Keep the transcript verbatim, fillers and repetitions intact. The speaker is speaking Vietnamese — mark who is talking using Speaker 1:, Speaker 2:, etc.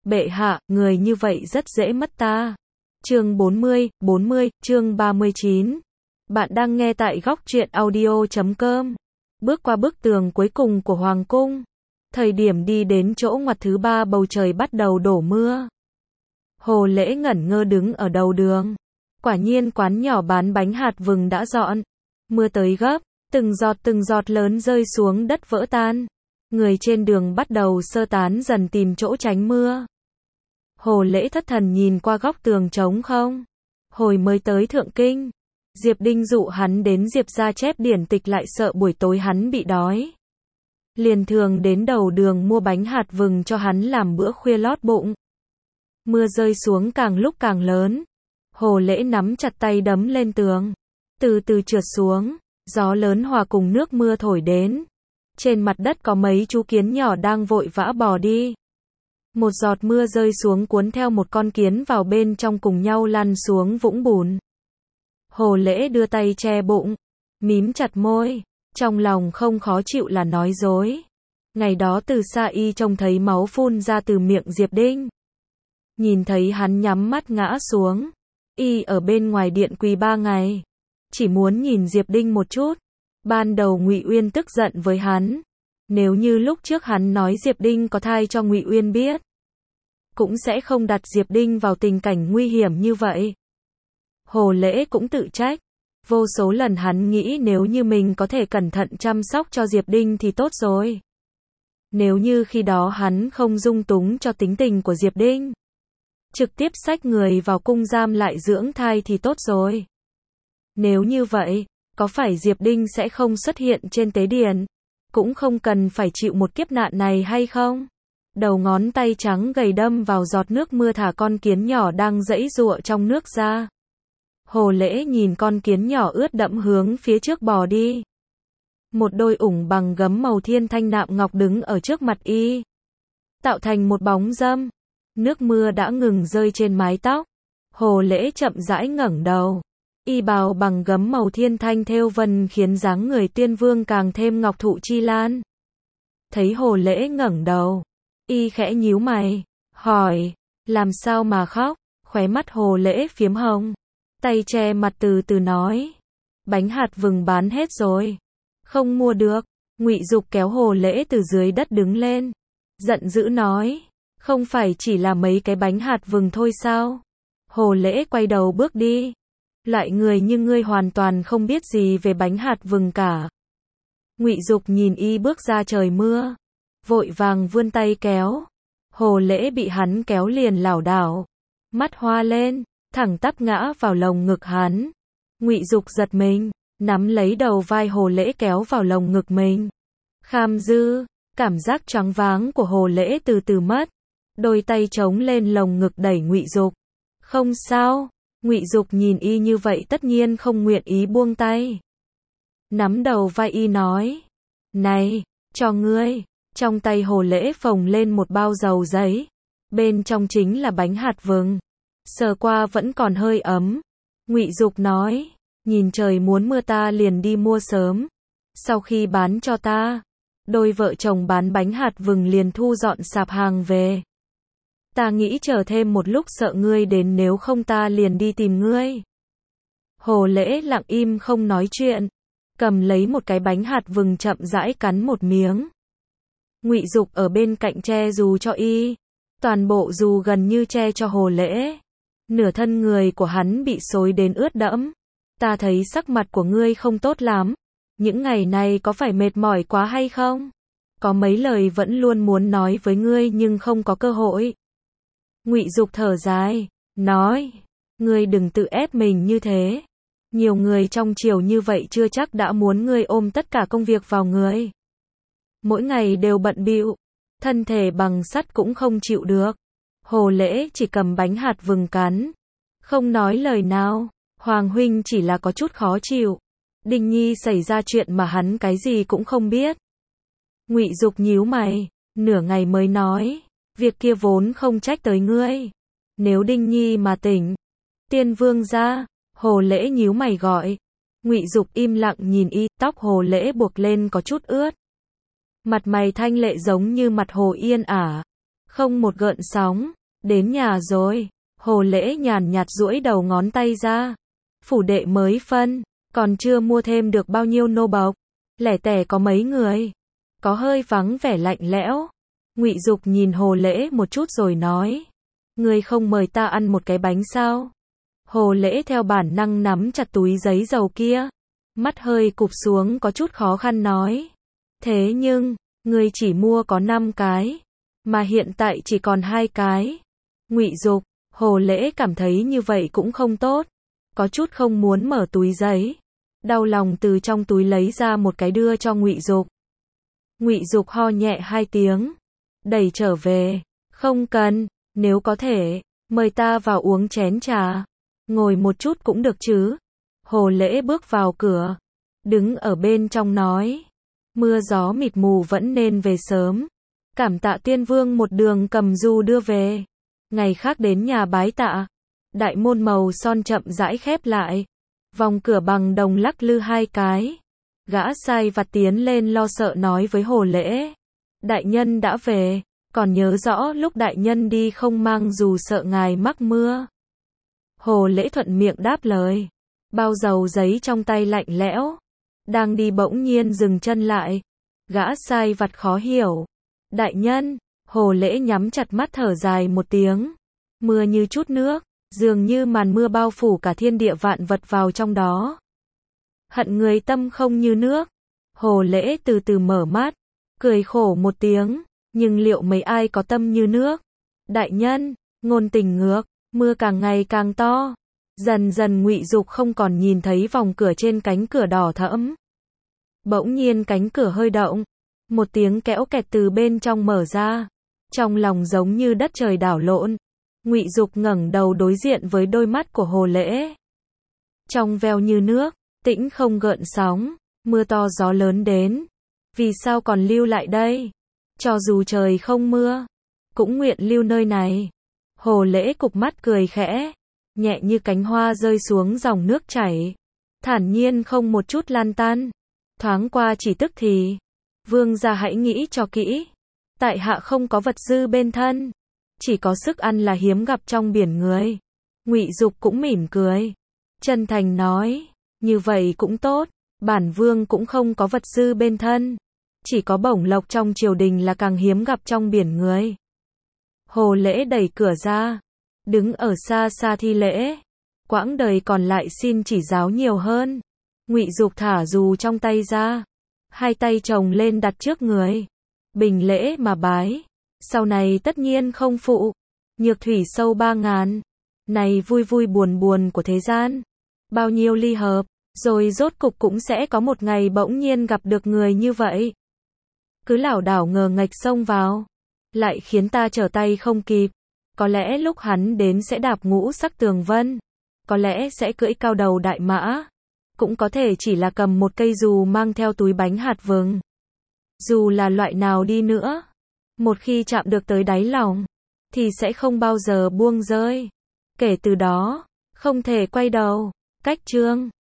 Speaker 1: Bệ hạ, người như vậy rất dễ mất ta. Chương bốn mươi, bốn mươi, chương ba mươi chín. Bạn đang nghe tại góc truyện audio chấm com. Bước qua bức tường cuối cùng của Hoàng cung. Thời điểm đi đến chỗ ngoặt thứ ba, bầu trời bắt đầu đổ mưa. Hồ Lễ ngẩn ngơ đứng ở đầu đường. Quả nhiên quán nhỏ bán bánh hạt vừng đã dọn. Mưa tới gấp, từng giọt từng giọt lớn rơi xuống đất vỡ tan. Người trên đường bắt đầu sơ tán dần tìm chỗ tránh mưa. Hồ Lễ thất thần nhìn qua góc tường trống không. Hồi mới tới Thượng Kinh, Diệp Đinh dụ hắn đến Diệp gia chép điển tịch, lại sợ buổi tối hắn bị đói. Liền thường đến đầu đường mua bánh hạt vừng cho hắn làm bữa khuya lót bụng. Mưa rơi xuống càng lúc càng lớn. Hồ Lễ nắm chặt tay đấm lên tường. Từ từ trượt xuống, gió lớn hòa cùng nước mưa thổi đến. Trên mặt đất có mấy chú kiến nhỏ đang vội vã bò đi. Một giọt mưa rơi xuống cuốn theo một con kiến vào bên trong cùng nhau lăn xuống vũng bùn. Hồ Lễ đưa tay che bụng, mím chặt môi, trong lòng không khó chịu là nói dối. Ngày đó từ xa y trông thấy máu phun ra từ miệng Diệp Đinh. Nhìn thấy hắn nhắm mắt ngã xuống. Y ở bên ngoài điện quỳ ba ngày. Chỉ muốn nhìn Diệp Đinh một chút. Ban đầu Ngụy Uyên tức giận với hắn. Nếu như lúc trước hắn nói Diệp Đinh có thai cho Ngụy Uyên biết, cũng sẽ không đặt Diệp Đinh vào tình cảnh nguy hiểm như vậy. Hồ Lễ cũng tự trách. Vô số lần hắn nghĩ nếu như mình có thể cẩn thận chăm sóc cho Diệp Đinh thì tốt rồi. Nếu như khi đó hắn không dung túng cho tính tình của Diệp Đinh, trực tiếp xách người vào cung giam lại dưỡng thai thì tốt rồi. Nếu như vậy, có phải Diệp Đinh sẽ không xuất hiện trên tế điển, cũng không cần phải chịu một kiếp nạn này hay không? Đầu ngón tay trắng gầy đâm vào giọt nước mưa thả con kiến nhỏ đang giãy giụa trong nước ra. Hồ Lễ nhìn con kiến nhỏ ướt đẫm hướng phía trước bò đi. Một đôi ủng bằng gấm màu thiên thanh nạm ngọc đứng ở trước mặt y, tạo thành một bóng dâm. Nước mưa đã ngừng rơi trên mái tóc. Hồ Lễ chậm rãi ngẩng đầu. Y bào bằng gấm màu thiên thanh thêu vân khiến dáng người tiên vương càng thêm ngọc thụ chi lan. Thấy Hồ Lễ ngẩng đầu, y khẽ nhíu mày, hỏi, làm sao mà khóc? Khóe mắt Hồ Lễ phiếm hồng, tay che mặt từ từ nói, bánh hạt vừng bán hết rồi, không mua được. Ngụy Dục kéo Hồ Lễ từ dưới đất đứng lên, giận dữ nói, không phải chỉ là mấy cái bánh hạt vừng thôi sao? Hồ Lễ quay đầu bước đi. Loại người như ngươi hoàn toàn không biết gì về bánh hạt vừng cả. Ngụy Dục nhìn y bước ra trời mưa, vội vàng vươn tay kéo. Hồ Lễ bị hắn kéo liền lảo đảo, mắt hoa lên, thẳng tắp ngã vào lồng ngực hắn. Ngụy Dục giật mình, nắm lấy đầu vai Hồ Lễ kéo vào lồng ngực mình. Kham dư, cảm giác choáng váng của Hồ Lễ từ từ mất. Đôi tay chống lên lồng ngực đẩy Ngụy Dục. Không sao. Ngụy Dục nhìn y như vậy tất nhiên không nguyện ý buông tay. Nắm đầu vai y nói, này, cho ngươi. Trong tay Hồ Lễ phồng lên một bao dầu giấy. Bên trong chính là bánh hạt vừng. Sờ qua vẫn còn hơi ấm. Ngụy Dục nói, nhìn trời muốn mưa ta liền đi mua sớm. Sau khi bán cho ta, đôi vợ chồng bán bánh hạt vừng liền thu dọn sạp hàng về. Ta nghĩ chờ thêm một lúc sợ ngươi đến, nếu không ta liền đi tìm ngươi. Hồ Lễ lặng im không nói chuyện, cầm lấy một cái bánh hạt vừng chậm rãi cắn một miếng. Ngụy Dục ở bên cạnh che dù cho y, toàn bộ dù gần như che cho Hồ Lễ. Nửa thân người của hắn bị xối đến ướt đẫm. Ta thấy sắc mặt của ngươi không tốt lắm. Những ngày này có phải mệt mỏi quá hay không? Có mấy lời vẫn luôn muốn nói với ngươi nhưng không có cơ hội. Ngụy Dục thở dài, nói, ngươi đừng tự ép mình như thế. Nhiều người trong triều như vậy chưa chắc đã muốn ngươi ôm tất cả công việc vào người. Mỗi ngày đều bận bịu, thân thể bằng sắt cũng không chịu được. Hồ Lễ chỉ cầm bánh hạt vừng cắn, không nói lời nào. Hoàng huynh chỉ là có chút khó chịu. Đinh Nhi xảy ra chuyện mà hắn cái gì cũng không biết. Ngụy Dục nhíu mày, nửa ngày mới nói, việc kia vốn không trách tới ngươi. Nếu Đinh Nhi mà tỉnh, Tiên Vương gia. Hồ Lễ nhíu mày gọi. Ngụy Dục im lặng nhìn y, tóc Hồ Lễ buộc lên có chút ướt. Mặt mày thanh lệ giống như mặt hồ yên ả, không một gợn sóng. Đến nhà rồi. Hồ Lễ nhàn nhạt duỗi đầu ngón tay ra. Phủ đệ mới phân, còn chưa mua thêm được bao nhiêu nô bộc. Lẻ tẻ có mấy người. Có hơi vắng vẻ lạnh lẽo. Ngụy Dục nhìn Hồ Lễ một chút rồi nói. Ngươi không mời ta ăn một cái bánh sao? Hồ Lễ theo bản năng nắm chặt túi giấy dầu kia. Mắt hơi cụp xuống có chút khó khăn nói. Thế nhưng, ngươi chỉ mua có năm cái. Mà hiện tại chỉ còn hai cái. Ngụy Dục, Hồ Lễ cảm thấy như vậy cũng không tốt. Có chút không muốn mở túi giấy. Đau lòng từ trong túi lấy ra một cái đưa cho Ngụy Dục. Ngụy Dục ho nhẹ hai tiếng. Đẩy trở về. Không cần, nếu có thể, mời ta vào uống chén trà. Ngồi một chút cũng được chứ. Hồ Lễ bước vào cửa. Đứng ở bên trong nói. Mưa gió mịt mù vẫn nên về sớm. Cảm tạ Tiên Vương một đường cầm du đưa về. Ngày khác đến nhà bái tạ. Đại môn màu son chậm rãi khép lại. Vòng cửa bằng đồng lắc lư hai cái. Gã sai vặt tiến lên lo sợ nói với Hồ Lễ. Đại nhân đã về, còn nhớ rõ lúc đại nhân đi không mang dù sợ ngài mắc mưa. Hồ Lễ thuận miệng đáp lời. Bao dầu giấy trong tay lạnh lẽo. Đang đi bỗng nhiên dừng chân lại. Gã sai vặt khó hiểu. Đại nhân, Hồ Lễ nhắm chặt mắt thở dài một tiếng. Mưa như chút nước, dường như màn mưa bao phủ cả thiên địa vạn vật vào trong đó. Hận người tâm không như nước. Hồ Lễ từ từ mở mắt, cười khổ một tiếng, nhưng liệu mấy ai có tâm như nước? Đại nhân, ngôn tình ngược, mưa càng ngày càng to. Dần dần Ngụy Dục không còn nhìn thấy vòng cửa trên cánh cửa đỏ thẫm. Bỗng nhiên cánh cửa hơi động, một tiếng kéo kẹt từ bên trong mở ra. Trong lòng giống như đất trời đảo lộn. Ngụy Dục ngẩng đầu đối diện với đôi mắt của Hồ Lễ. Trong veo như nước, tĩnh không gợn sóng, mưa to gió lớn đến. Vì sao còn lưu lại đây? Cho dù trời không mưa, cũng nguyện lưu nơi này. Hồ Lễ cụp mắt cười khẽ, nhẹ như cánh hoa rơi xuống dòng nước chảy. Thản nhiên không một chút lan tan. Thoáng qua chỉ tức thì. Vương gia hãy nghĩ cho kỹ. Tại hạ không có vật dư bên thân. Chỉ có sức ăn là hiếm gặp trong biển người. Ngụy Dục cũng mỉm cười. Chân thành nói. Như vậy cũng tốt. Bản vương cũng không có vật dư bên thân. Chỉ có bổng lộc trong triều đình là càng hiếm gặp trong biển người. Hồ Lễ đẩy cửa ra. Đứng ở xa xa thi lễ. Quãng đời còn lại xin chỉ giáo nhiều hơn. Ngụy Dục thả dù trong tay ra. Hai tay chồng lên đặt trước người. Bình lễ mà bái. Sau này tất nhiên không phụ. Nhược thủy sâu ba ngàn. Này vui vui buồn buồn của thế gian. Bao nhiêu ly hợp. Rồi rốt cục cũng sẽ có một ngày bỗng nhiên gặp được người như vậy. Cứ lảo đảo ngờ nghệch xông vào. Lại khiến ta trở tay không kịp. Có lẽ lúc hắn đến sẽ đạp ngũ sắc tường vân. Có lẽ sẽ cưỡi cao đầu đại mã. Cũng có thể chỉ là cầm một cây dù mang theo túi bánh hạt vừng. Dù là loại nào đi nữa. Một khi chạm được tới đáy lòng. Thì sẽ không bao giờ buông rơi. Kể từ đó. Không thể quay đầu. Cách chương.